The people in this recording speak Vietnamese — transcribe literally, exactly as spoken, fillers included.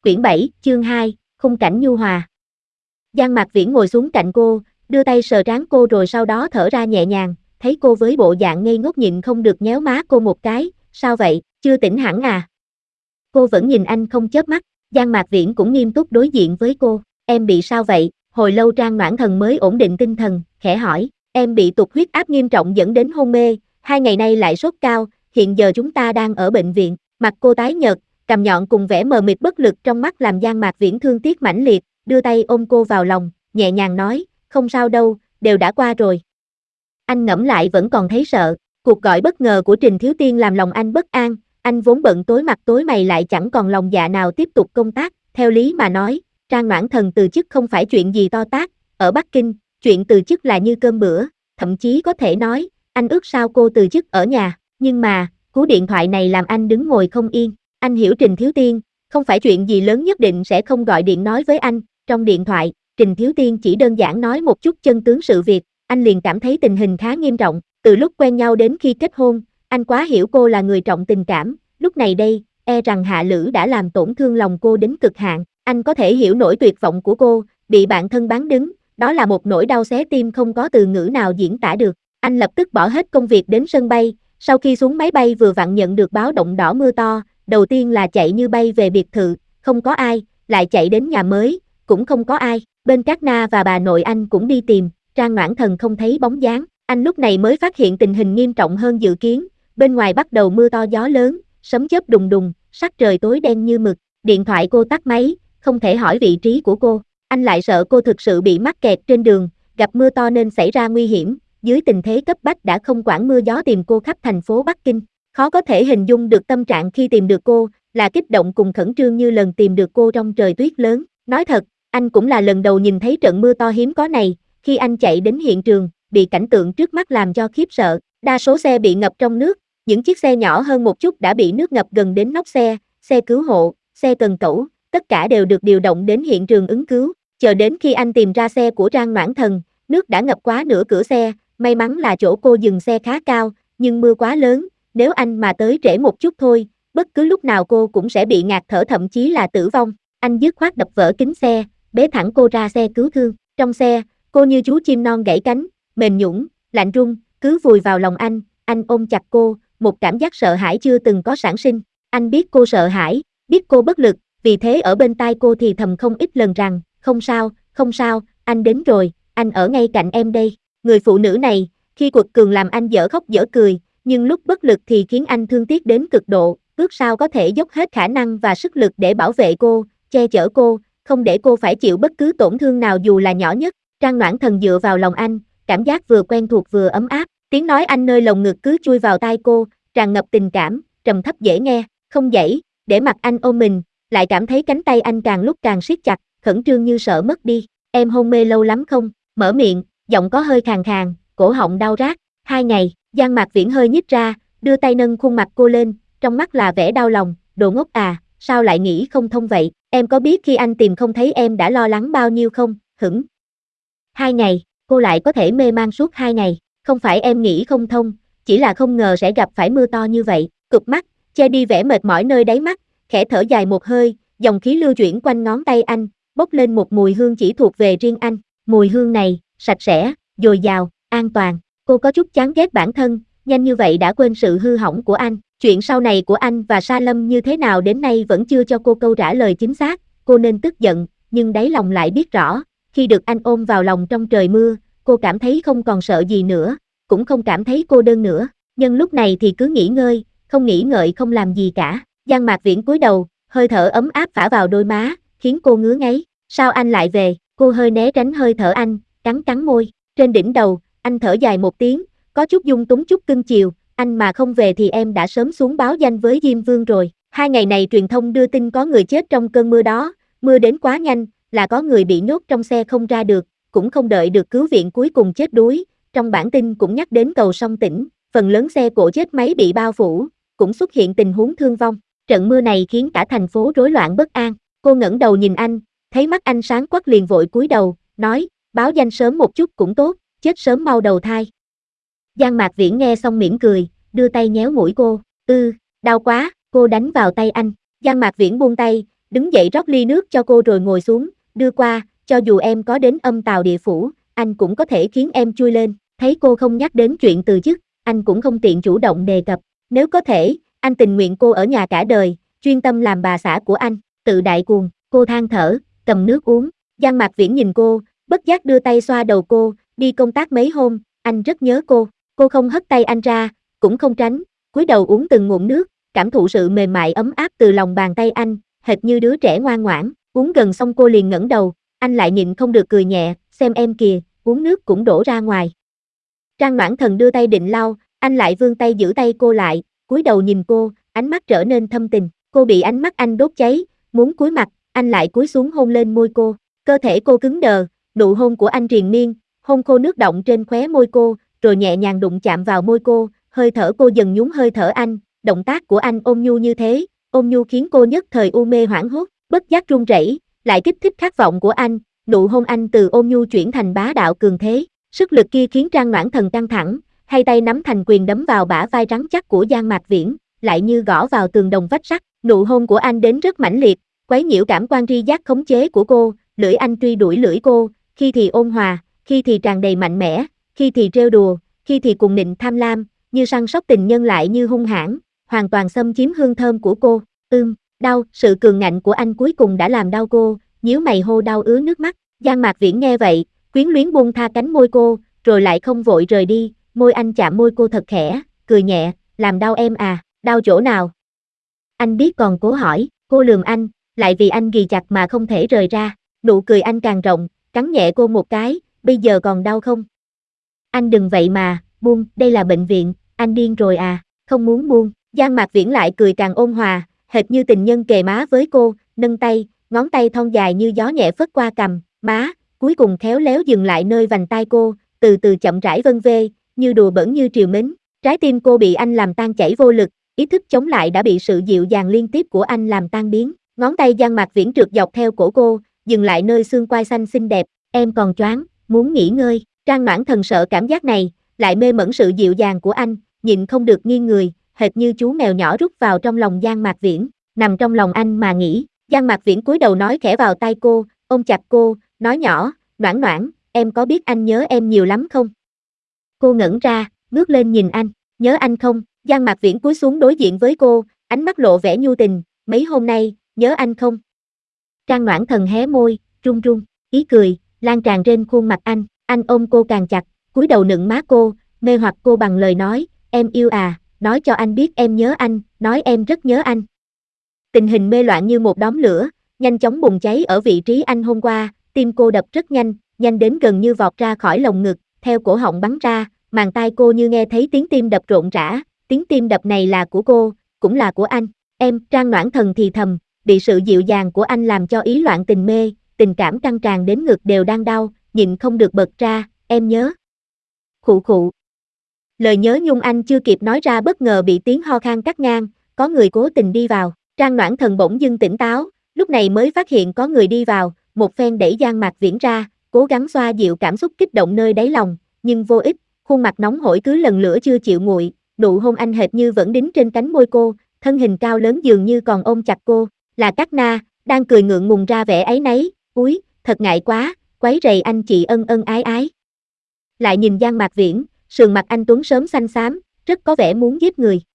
Quyển bảy, chương hai, khung cảnh nhu hòa. Giang Mạc Viễn ngồi xuống cạnh cô, đưa tay sờ trán cô rồi sau đó thở ra nhẹ nhàng, thấy cô với bộ dạng ngây ngốc nhịn không được nhéo má cô một cái, sao vậy, chưa tỉnh hẳn à? Cô vẫn nhìn anh không chớp mắt, Giang Mạc Viễn cũng nghiêm túc đối diện với cô, em bị sao vậy? Hồi lâu Trang Noãn Thần mới ổn định tinh thần, khẽ hỏi, em bị tụt huyết áp nghiêm trọng dẫn đến hôn mê, hai ngày nay lại sốt cao, hiện giờ chúng ta đang ở bệnh viện, mặt cô tái nhợt, cằm nhọn cùng vẻ mờ mịt bất lực trong mắt làm Giang Mạc Viễn thương tiếc mãnh liệt, đưa tay ôm cô vào lòng, nhẹ nhàng nói, không sao đâu, đều đã qua rồi. Anh ngẫm lại vẫn còn thấy sợ, cuộc gọi bất ngờ của Trình Thiếu Tiên làm lòng anh bất an, anh vốn bận tối mặt tối mày lại chẳng còn lòng dạ nào tiếp tục công tác, theo lý mà nói, Trang Noãn Thần từ chức không phải chuyện gì to tát, ở Bắc Kinh, chuyện từ chức là như cơm bữa, thậm chí có thể nói, anh ước sao cô từ chức ở nhà, nhưng mà, cú điện thoại này làm anh đứng ngồi không yên. Anh hiểu Trình Thiếu Tiên, không phải chuyện gì lớn nhất định sẽ không gọi điện nói với anh, trong điện thoại, Trình Thiếu Tiên chỉ đơn giản nói một chút chân tướng sự việc, anh liền cảm thấy tình hình khá nghiêm trọng, từ lúc quen nhau đến khi kết hôn, anh quá hiểu cô là người trọng tình cảm, lúc này đây, e rằng Hạ Lữ đã làm tổn thương lòng cô đến cực hạn, anh có thể hiểu nỗi tuyệt vọng của cô, bị bạn thân bán đứng, đó là một nỗi đau xé tim không có từ ngữ nào diễn tả được, anh lập tức bỏ hết công việc đến sân bay, sau khi xuống máy bay vừa vặn nhận được báo động đỏ mưa to, đầu tiên là chạy như bay về biệt thự, không có ai, lại chạy đến nhà mới, cũng không có ai, bên Cát Na và bà nội anh cũng đi tìm, Trang Noãn Thần không thấy bóng dáng, anh lúc này mới phát hiện tình hình nghiêm trọng hơn dự kiến, bên ngoài bắt đầu mưa to gió lớn, sấm chớp đùng đùng, sắc trời tối đen như mực, điện thoại cô tắt máy, không thể hỏi vị trí của cô, anh lại sợ cô thực sự bị mắc kẹt trên đường, gặp mưa to nên xảy ra nguy hiểm, dưới tình thế cấp bách đã không quản mưa gió tìm cô khắp thành phố Bắc Kinh. Khó có thể hình dung được tâm trạng khi tìm được cô, là kích động cùng khẩn trương như lần tìm được cô trong trời tuyết lớn. Nói thật, anh cũng là lần đầu nhìn thấy trận mưa to hiếm có này, khi anh chạy đến hiện trường, bị cảnh tượng trước mắt làm cho khiếp sợ. Đa số xe bị ngập trong nước, những chiếc xe nhỏ hơn một chút đã bị nước ngập gần đến nóc xe, xe cứu hộ, xe cần cẩu, tất cả đều được điều động đến hiện trường ứng cứu. Chờ đến khi anh tìm ra xe của Trang Noãn Thần, nước đã ngập quá nửa cửa xe, may mắn là chỗ cô dừng xe khá cao, nhưng mưa quá lớn. Nếu anh mà tới trễ một chút thôi, bất cứ lúc nào cô cũng sẽ bị ngạt thở thậm chí là tử vong. Anh dứt khoát đập vỡ kính xe, bế thẳng cô ra xe cứu thương. Trong xe, cô như chú chim non gãy cánh, mềm nhũn, lạnh run, cứ vùi vào lòng anh, anh ôm chặt cô, một cảm giác sợ hãi chưa từng có sản sinh. Anh biết cô sợ hãi, biết cô bất lực, vì thế ở bên tai cô thì thầm không ít lần rằng, không sao, không sao, anh đến rồi, anh ở ngay cạnh em đây. Người phụ nữ này, khi quật cường làm anh dở khóc dở cười, nhưng lúc bất lực thì khiến anh thương tiếc đến cực độ, ước sao có thể dốc hết khả năng và sức lực để bảo vệ cô, che chở cô, không để cô phải chịu bất cứ tổn thương nào dù là nhỏ nhất. Trang Noãn Thần dựa vào lòng anh, cảm giác vừa quen thuộc vừa ấm áp, tiếng nói anh nơi lồng ngực cứ chui vào tai cô, tràn ngập tình cảm, trầm thấp dễ nghe, không dãy, để mặc anh ôm mình, lại cảm thấy cánh tay anh càng lúc càng siết chặt, khẩn trương như sợ mất đi. Em hôn mê lâu lắm không? Mở miệng, giọng có hơi khàn khàn, cổ họng đau rát. Hai ngày. Giang Mạc Viễn hơi nhích ra, đưa tay nâng khuôn mặt cô lên, trong mắt là vẻ đau lòng, đồ ngốc à, sao lại nghĩ không thông vậy, em có biết khi anh tìm không thấy em đã lo lắng bao nhiêu không, hửng. Hai ngày, cô lại có thể mê man suốt hai ngày, không phải em nghĩ không thông, chỉ là không ngờ sẽ gặp phải mưa to như vậy, cụp mắt, che đi vẻ mệt mỏi nơi đáy mắt, khẽ thở dài một hơi, dòng khí lưu chuyển quanh ngón tay anh, bốc lên một mùi hương chỉ thuộc về riêng anh, mùi hương này, sạch sẽ, dồi dào, an toàn. Cô có chút chán ghét bản thân, nhanh như vậy đã quên sự hư hỏng của anh, chuyện sau này của anh và Sa Lâm như thế nào đến nay vẫn chưa cho cô câu trả lời chính xác, cô nên tức giận, nhưng đáy lòng lại biết rõ, khi được anh ôm vào lòng trong trời mưa, cô cảm thấy không còn sợ gì nữa, cũng không cảm thấy cô đơn nữa, nhưng lúc này thì cứ nghỉ ngơi, không nghĩ ngợi không làm gì cả. Giang Mạc Viễn cúi đầu, hơi thở ấm áp phả vào đôi má, khiến cô ngứa ngáy, sao anh lại về, cô hơi né tránh hơi thở anh, cắn cắn môi, trên đỉnh đầu, anh thở dài một tiếng, có chút dung túng chút cưng chiều, anh mà không về thì em đã sớm xuống báo danh với Diêm Vương rồi. Hai ngày này truyền thông đưa tin có người chết trong cơn mưa đó, mưa đến quá nhanh, là có người bị nhốt trong xe không ra được, cũng không đợi được cứu viện cuối cùng chết đuối. Trong bản tin cũng nhắc đến cầu Song Tỉnh, phần lớn xe cộ chết máy bị bao phủ, cũng xuất hiện tình huống thương vong. Trận mưa này khiến cả thành phố rối loạn bất an. Cô ngẩng đầu nhìn anh, thấy mắt anh sáng quắc liền vội cúi đầu, nói, báo danh sớm một chút cũng tốt, chết sớm mau đầu thai. Giang Mạc Viễn nghe xong mỉm cười, đưa tay nhéo mũi cô, ư, đau quá, cô đánh vào tay anh. Giang Mạc Viễn buông tay, đứng dậy rót ly nước cho cô rồi ngồi xuống, đưa qua, cho dù em có đến âm tào địa phủ, anh cũng có thể khiến em chui lên, thấy cô không nhắc đến chuyện từ chức, anh cũng không tiện chủ động đề cập, nếu có thể, anh tình nguyện cô ở nhà cả đời, chuyên tâm làm bà xã của anh, tự đại cuồng, cô than thở, cầm nước uống, Giang Mạc Viễn nhìn cô, bất giác đưa tay xoa đầu cô, đi công tác mấy hôm, anh rất nhớ cô, cô không hất tay anh ra, cũng không tránh, cúi đầu uống từng ngụm nước, cảm thụ sự mềm mại ấm áp từ lòng bàn tay anh, hệt như đứa trẻ ngoan ngoãn, uống gần xong cô liền ngẩng đầu, anh lại nhịn không được cười nhẹ, xem em kìa, uống nước cũng đổ ra ngoài. Trang Noãn Thần đưa tay định lau, anh lại vươn tay giữ tay cô lại, cúi đầu nhìn cô, ánh mắt trở nên thâm tình, cô bị ánh mắt anh đốt cháy, muốn cúi mặt, anh lại cúi xuống hôn lên môi cô, cơ thể cô cứng đờ, nụ hôn của anh triền miên, hôn khô nước đọng trên khóe môi cô, rồi nhẹ nhàng đụng chạm vào môi cô, hơi thở cô dần nhúng hơi thở anh, động tác của anh ôn nhu như thế, ôn nhu khiến cô nhất thời u mê hoảng hốt, bất giác run rẩy, lại kích thích khát vọng của anh, nụ hôn anh từ ôn nhu chuyển thành bá đạo cường thế, sức lực kia khiến Trang Noãn Thần căng thẳng, hai tay nắm thành quyền đấm vào bả vai rắn chắc của Giang Mạc Viễn, lại như gõ vào tường đồng vách sắt, nụ hôn của anh đến rất mãnh liệt, quấy nhiễu cảm quan tri giác khống chế của cô, lưỡi anh truy đuổi lưỡi cô, khi thì ôn hòa, khi thì tràn đầy mạnh mẽ, khi thì trêu đùa, khi thì cuồng nịnh tham lam, như săn sóc tình nhân lại như hung hãn, hoàn toàn xâm chiếm hương thơm của cô. Ưm, đau, sự cường ngạnh của anh cuối cùng đã làm đau cô, nhíu mày hô đau ứa nước mắt. Giang Mạc Viễn nghe vậy, quyến luyến buông tha cánh môi cô, rồi lại không vội rời đi, môi anh chạm môi cô thật khẽ, cười nhẹ, làm đau em à, đau chỗ nào? Anh biết còn cố hỏi, cô lườm anh, lại vì anh ghì chặt mà không thể rời ra, nụ cười anh càng rộng, cắn nhẹ cô một cái, bây giờ còn đau không? Anh đừng vậy mà, buông, đây là bệnh viện, anh điên rồi à, không muốn buông. Giang Mạc Viễn lại cười càng ôn hòa, hệt như tình nhân kề má với cô, nâng tay, ngón tay thon dài như gió nhẹ phất qua cằm, má, cuối cùng khéo léo dừng lại nơi vành tai cô, từ từ chậm rãi vân vê, như đùa bỡn như trìu mến. Trái tim cô bị anh làm tan chảy vô lực, ý thức chống lại đã bị sự dịu dàng liên tiếp của anh làm tan biến. Ngón tay Giang Mạc Viễn trượt dọc theo cổ cô, dừng lại nơi xương quai xanh xinh đẹp, em còn choáng, muốn nghỉ ngơi. Trang Noãn Thần sợ cảm giác này, lại mê mẩn sự dịu dàng của anh, nhịn không được nghiêng người, hệt như chú mèo nhỏ rút vào trong lòng Giang Mạc Viễn, nằm trong lòng anh mà nghỉ. Giang Mạc Viễn cúi đầu nói khẽ vào tai cô, ôm chặt cô, nói nhỏ, Noãn Noãn, em có biết anh nhớ em nhiều lắm không? Cô ngẩn ra, ngước lên nhìn anh, nhớ anh không? Giang Mạc Viễn cúi xuống đối diện với cô, ánh mắt lộ vẻ nhu tình, mấy hôm nay, nhớ anh không? Trang Noãn Thần hé môi, run run, ý cười, lan tràn trên khuôn mặt anh, anh ôm cô càng chặt, cúi đầu nựng má cô, mê hoặc cô bằng lời nói, em yêu à, nói cho anh biết em nhớ anh, nói em rất nhớ anh. Tình hình mê loạn như một đốm lửa, nhanh chóng bùng cháy ở vị trí anh hôm qua, tim cô đập rất nhanh, nhanh đến gần như vọt ra khỏi lồng ngực, theo cổ họng bắn ra, màng tai cô như nghe thấy tiếng tim đập rộn rã, tiếng tim đập này là của cô, cũng là của anh, em, Trang Noãn Thần thì thầm, bị sự dịu dàng của anh làm cho ý loạn tình mê, tình cảm căng tràn đến ngực đều đang đau, nhịn không được bật ra, em nhớ. Khụ khụ. Lời nhớ nhung anh chưa kịp nói ra bất ngờ bị tiếng ho khan cắt ngang, có người cố tình đi vào, Trang Noãn Thần bỗng dưng tỉnh táo, lúc này mới phát hiện có người đi vào, một phen đẩy Giang Mạc Viễn ra, cố gắng xoa dịu cảm xúc kích động nơi đáy lòng, nhưng vô ích, khuôn mặt nóng hổi cứ lần lửa chưa chịu nguội, nụ hôn anh hệt như vẫn đính trên cánh môi cô, thân hình cao lớn dường như còn ôm chặt cô, là Cát Na, đang cười ngượng ngùng ra vẻ áy náy, úi, thật ngại quá, quấy rầy anh chị ân ân ái ái. Lại nhìn Giang Mạc Viễn, sườn mặt anh tuấn sớm xanh xám, rất có vẻ muốn giết người.